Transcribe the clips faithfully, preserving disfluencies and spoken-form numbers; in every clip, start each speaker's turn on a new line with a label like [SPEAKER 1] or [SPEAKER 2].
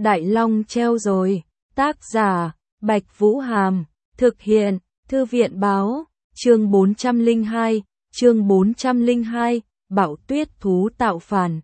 [SPEAKER 1] Đại Long treo rồi. Tác giả, Bạch Vũ Hàm. Thực hiện, Thư viện báo. Chương bốn trăm lẻ hai, chương bốn trăm lẻ hai, Bạo Tuyết thú tạo phản.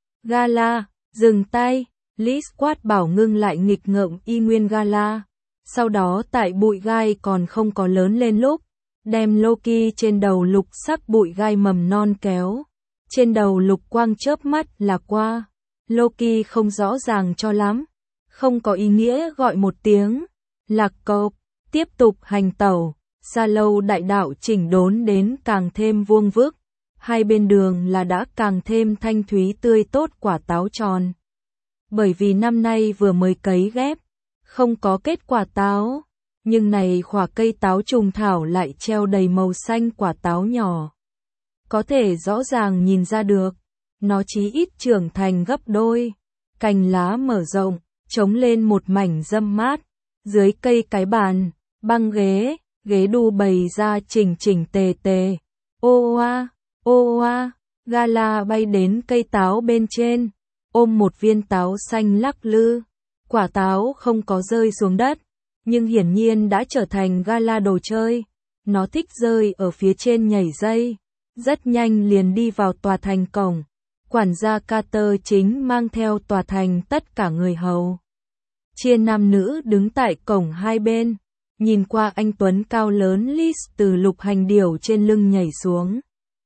[SPEAKER 1] Gala, dừng tay, Liz quát bảo ngưng lại nghịch ngợm y nguyên Gala. Sau đó tại bụi gai còn không có lớn lên lúc, đem Loki trên đầu lục sắc bụi gai mầm non kéo. Trên đầu lục quang chớp mắt là qua. Loki không rõ ràng cho lắm, không có ý nghĩa gọi một tiếng. Lạc cộp, tiếp tục hành tẩu. Sa lâu đại đạo chỉnh đốn đến càng thêm vuông vức. Hai bên đường là đã càng thêm thanh thúy tươi tốt quả táo tròn. Bởi vì năm nay vừa mới cấy ghép, không có kết quả táo. Nhưng này khỏa cây táo trùng thảo lại treo đầy màu xanh quả táo nhỏ. Có thể rõ ràng nhìn ra được, nó chí ít trưởng thành gấp đôi. Cành lá mở rộng, chống lên một mảnh râm mát. Dưới cây cái bàn, băng ghế, ghế đu bày ra chỉnh chỉnh tề tề. Ô oa, ô oa, Gala bay đến cây táo bên trên, ôm một viên táo xanh lắc lư. Quả táo không có rơi xuống đất, nhưng hiển nhiên đã trở thành Gala đồ chơi. Nó thích rơi ở phía trên nhảy dây. Rất nhanh liền đi vào tòa thành cổng. Quản gia Carter chính mang theo tòa thành tất cả người hầu. Chia nam nữ đứng tại cổng hai bên. Nhìn qua anh tuấn cao lớn Liz từ lục hành điểu trên lưng nhảy xuống.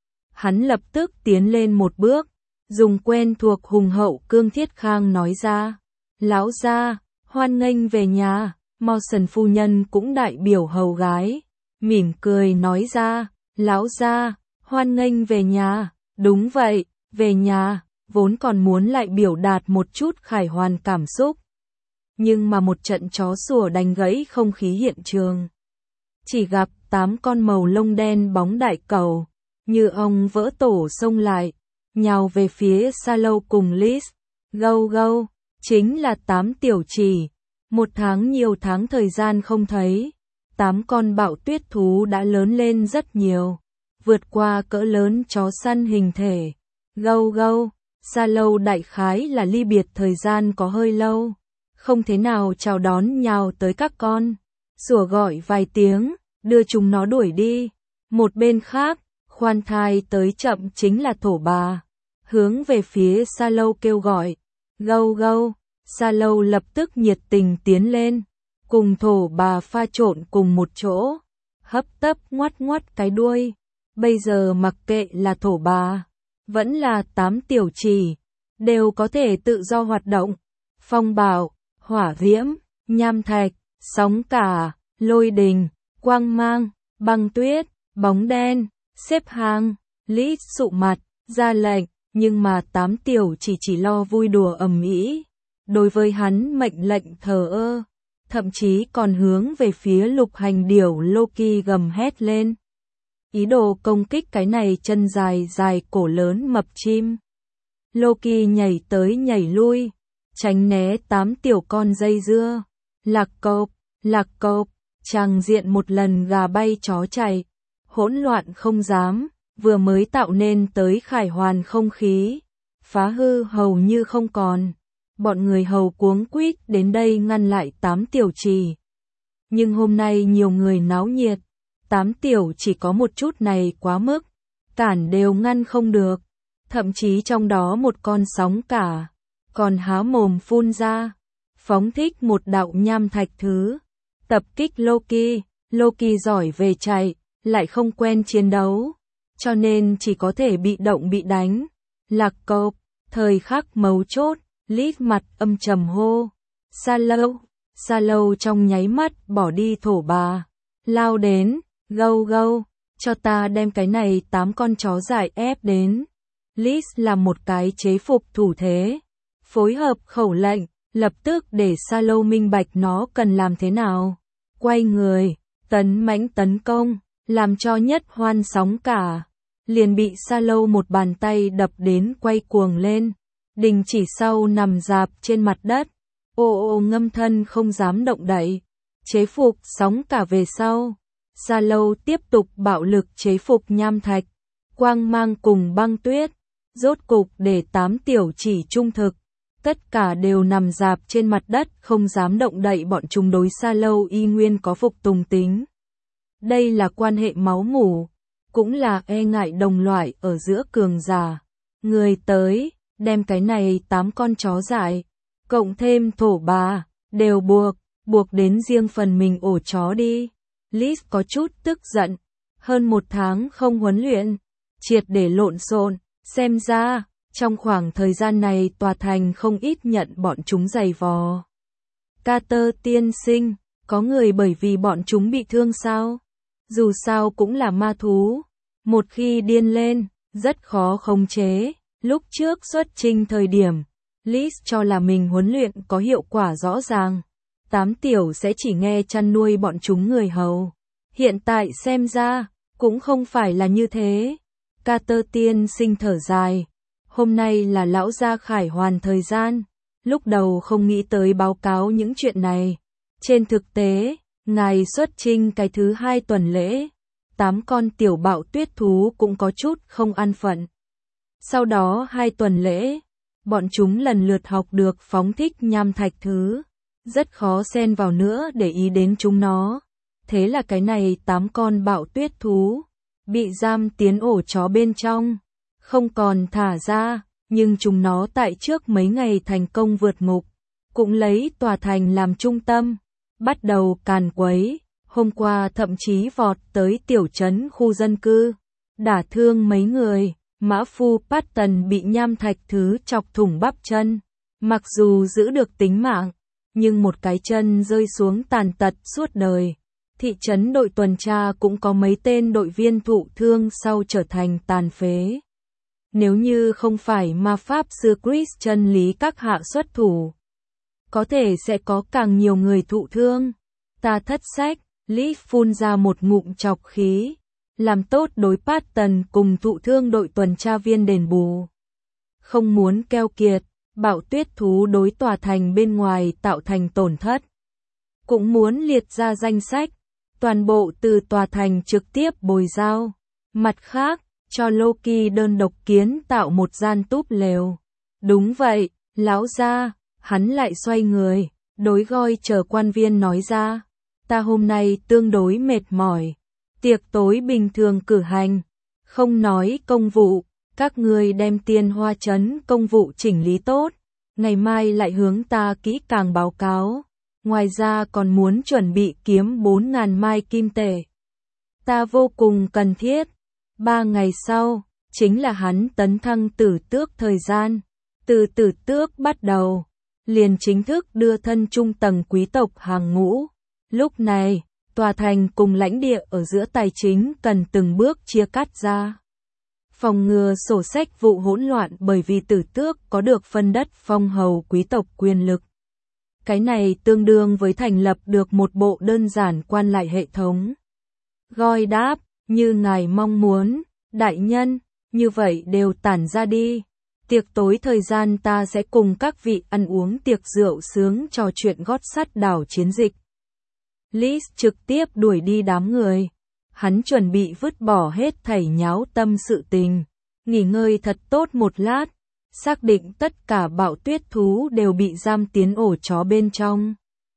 [SPEAKER 1] Hắn lập tức tiến lên một bước, dùng quen thuộc hùng hậu cương thiết khang nói ra. Lão gia, hoan nghênh về nhà. Mawson phu nhân cũng đại biểu hầu gái, mỉm cười nói ra. Lão gia, hoan nghênh về nhà. Đúng vậy, về nhà, vốn còn muốn lại biểu đạt một chút khải hoàn cảm xúc. Nhưng mà một trận chó sủa đánh gãy không khí hiện trường. Chỉ gặp tám con màu lông đen bóng đại cầu, như ong vỡ tổ xông lại, nhào về phía Sa Lâu cùng Liz. Gâu gâu, chính là tám tiểu chỉ. Một tháng nhiều tháng thời gian không thấy, tám con bạo tuyết thú đã lớn lên rất nhiều, vượt qua cỡ lớn chó săn hình thể. Gâu gâu, Sa Lâu đại khái là ly biệt thời gian có hơi lâu, không thế nào chào đón nhào tới các con, sủa gọi vài tiếng, đưa chúng nó đuổi đi. Một bên khác, khoan thai tới chậm chính là thổ bà, hướng về phía Sa Lâu kêu gọi. Gâu gâu, Sa Lâu lập tức nhiệt tình tiến lên, cùng thổ bà pha trộn cùng một chỗ, hấp tấp ngoắt ngoắt cái đuôi. Bây giờ mặc kệ là thổ bà, vẫn là tám tiểu chỉ, đều có thể tự do hoạt động. Phong bạo, hỏa diễm, nham thạch, sóng cả, lôi đình, quang mang, băng tuyết, bóng đen, xếp hàng. Liz sụ mặt, ra lệnh, nhưng mà tám tiểu chỉ chỉ lo vui đùa ầm ĩ. Đối với hắn mệnh lệnh thờ ơ, thậm chí còn hướng về phía lục hành điểu Loki gầm hét lên. Ý đồ công kích cái này chân dài dài cổ lớn mập chim. Loki nhảy tới nhảy lui, tránh né tám tiểu con dây dưa. Lạc cộp, lạc cộp, tràng diện một lần gà bay chó chạy, hỗn loạn không dám, vừa mới tạo nên tới khải hoàn không khí, phá hư hầu như không còn. Bọn người hầu cuống quýt đến đây ngăn lại tám tiểu chỉ. Nhưng hôm nay nhiều người náo nhiệt, tám tiểu chỉ có một chút này quá mức, cản đều ngăn không được. Thậm chí trong đó một con sóng cả, còn há mồm phun ra, phóng thích một đạo nham thạch thứ, tập kích Loki. Loki giỏi về chạy, lại không quen chiến đấu, cho nên chỉ có thể bị động bị đánh. Lạc cộp, thời khắc mấu chốt, Liz mặt âm trầm hô. Sa Lâu, Sa Lâu trong nháy mắt bỏ đi thổ bà, lao đến. Gâu gâu, cho ta đem cái này tám con chó dại ép đến. Liz làm một cái chế phục thủ thế, phối hợp khẩu lệnh, lập tức để Sa Lâu minh bạch nó cần làm thế nào. Quay người, tấn mãnh tấn công, làm cho nhất hoan sóng cả, liền bị Sa Lâu một bàn tay đập đến quay cuồng lên, đình chỉ sau nằm dạp trên mặt đất, ô ô ngâm thân không dám động đậy. Chế phục sóng cả về sau, Sa Lâu tiếp tục bạo lực chế phục nham thạch, quang mang cùng băng tuyết, rốt cục để tám tiểu chỉ trung thực, Tất cả đều nằm rạp trên mặt đất không dám động đậy, bọn chúng đối Sa Lâu y nguyên có phục tùng tính. Đây là quan hệ máu mủ, cũng là e ngại đồng loại ở giữa cường giả. Người tới, đem cái này tám con chó dại, cộng thêm thổ bà, đều buộc, buộc đến riêng phần mình ổ chó đi. Liz có chút tức giận, hơn một tháng không huấn luyện, triệt để lộn xộn, xem ra, trong khoảng thời gian này tòa thành không ít nhận bọn chúng giày vò. Carter tiên sinh, có người bởi vì bọn chúng bị thương sao? Dù sao cũng là ma thú, một khi điên lên, rất khó khống chế. Lúc trước xuất trình thời điểm, Liz cho là mình huấn luyện có hiệu quả rõ ràng. Tám tiểu sẽ chỉ nghe chăn nuôi bọn chúng người hầu. Hiện tại xem ra, cũng không phải là như thế. Carter tiên sinh thở dài. Hôm nay là lão gia khải hoàn thời gian. Lúc đầu không nghĩ tới báo cáo những chuyện này. Trên thực tế, ngài xuất trình cái thứ hai tuần lễ. Tám con tiểu bạo tuyết thú cũng có chút không an phận. Sau đó hai tuần lễ, bọn chúng lần lượt học được phóng thích nham thạch thứ. Rất khó xen vào nữa để ý đến chúng nó. Thế là cái này tám con bạo tuyết thú, bị giam tiến ổ chó bên trong, không còn thả ra, nhưng chúng nó tại trước mấy ngày thành công vượt ngục, cũng lấy tòa thành làm trung tâm, bắt đầu càn quấy, hôm qua thậm chí vọt tới tiểu trấn khu dân cư, đả thương mấy người. Mã phu Patton bị nham thạch thứ chọc thủng bắp chân, mặc dù giữ được tính mạng, nhưng một cái chân rơi xuống tàn tật suốt đời. Thị trấn đội tuần tra cũng có mấy tên đội viên thụ thương sau trở thành tàn phế. Nếu như không phải ma pháp sư Christian Lý các hạ xuất thủ, có thể sẽ có càng nhiều người thụ thương. Ta thất sách, Lý phun ra một ngụm chọc khí. Làm tốt đối Patton cùng thụ thương đội tuần tra viên đền bù. Không muốn keo kiệt, bạo tuyết thú đối tòa thành bên ngoài tạo thành tổn thất. Cũng muốn liệt ra danh sách, toàn bộ từ tòa thành trực tiếp bồi giao. Mặt khác, cho Loki đơn độc kiến tạo một gian túp lều. Đúng vậy, lão gia, hắn lại xoay người, đối goi chờ quan viên nói ra. Ta hôm nay tương đối mệt mỏi. Tiệc tối bình thường cử hành, không nói công vụ, các ngươi đem Tiên Hoa trấn công vụ chỉnh lý tốt, ngày mai lại hướng ta kỹ càng báo cáo. Ngoài ra còn muốn chuẩn bị kiếm bốn ngàn mai kim tệ. Ta vô cùng cần thiết. Ba ngày sau, chính là hắn tấn thăng tử tước thời gian. Từ tử tước bắt đầu, liền chính thức đưa thân trung tầng quý tộc hàng ngũ. Lúc này, tòa thành cùng lãnh địa ở giữa tài chính cần từng bước chia cắt ra. Phòng ngừa sổ sách vụ hỗn loạn bởi vì tử tước có được phân đất phong hầu quý tộc quyền lực. Cái này tương đương với thành lập được một bộ đơn giản quan lại hệ thống. Goi đáp, như ngài mong muốn, đại nhân, như vậy đều tản ra đi. Tiệc tối thời gian ta sẽ cùng các vị ăn uống tiệc rượu sướng trò chuyện gót sắt đảo chiến dịch. Liz trực tiếp đuổi đi đám người. Hắn chuẩn bị vứt bỏ hết thảy nháo tâm sự tình. Nghỉ ngơi thật tốt một lát. Xác định tất cả bạo tuyết thú đều bị giam tiến ổ chó bên trong.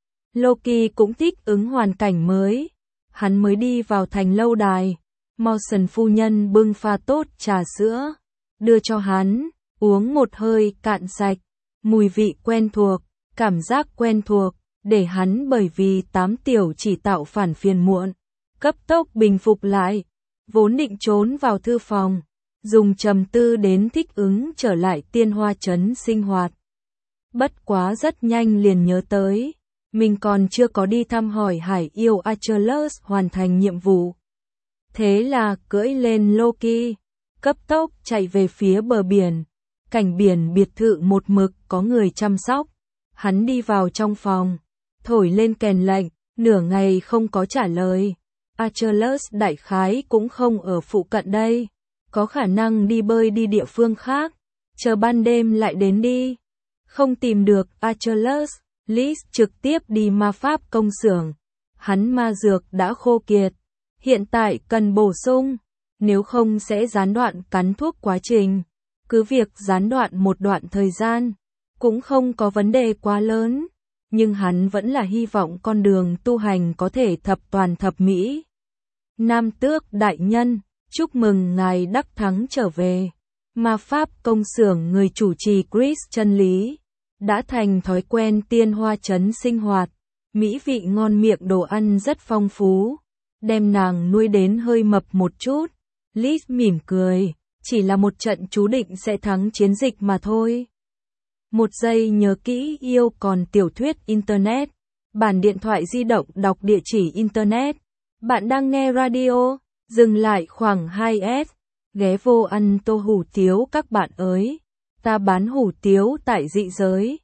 [SPEAKER 1] Loki cũng thích ứng hoàn cảnh mới. Hắn mới đi vào thành lâu đài. Mawson phu nhân bưng pha tốt trà sữa. Đưa cho hắn. Uống một hơi cạn sạch. Mùi vị quen thuộc. Cảm giác quen thuộc. Để hắn bởi vì tám tiểu chỉ tạo phản phiền muộn, cấp tốc bình phục lại, vốn định trốn vào thư phòng, dùng trầm tư đến thích ứng trở lại Tiên Hoa trấn sinh hoạt. Bất quá rất nhanh liền nhớ tới, mình còn chưa có đi thăm hỏi hải yêu Achilles hoàn thành nhiệm vụ. Thế là cưỡi lên Loki, cấp tốc chạy về phía bờ biển, cảnh biển biệt thự một mực có người chăm sóc. Hắn đi vào trong phòng, thổi lên kèn lệnh, nửa ngày không có trả lời. Achilles đại khái cũng không ở phụ cận đây, có khả năng đi bơi đi địa phương khác, chờ ban đêm lại đến đi. Không tìm được Achilles, Liz trực tiếp đi ma pháp công xưởng. Hắn ma dược đã khô kiệt, hiện tại cần bổ sung, nếu không sẽ gián đoạn cắn thuốc quá trình. Cứ việc gián đoạn một đoạn thời gian, cũng không có vấn đề quá lớn, nhưng hắn vẫn là hy vọng con đường tu hành có thể thập toàn thập mỹ. Nam Tước đại nhân, chúc mừng ngài đắc thắng trở về. Ma pháp công xưởng người chủ trì Chris chân lý, đã thành thói quen tiên hoa trấn sinh hoạt, mỹ vị ngon miệng đồ ăn rất phong phú, đem nàng nuôi đến hơi mập một chút. Liz mỉm cười, chỉ là một trận chú định sẽ thắng chiến dịch mà thôi. Một giây nhớ kỹ yêu còn tiểu thuyết Internet, bản điện thoại di động đọc địa chỉ Internet. Bạn đang nghe radio, dừng lại khoảng hai S, ghé vô ăn tô hủ tiếu các bạn ơi. Ta bán hủ tiếu tại dị giới.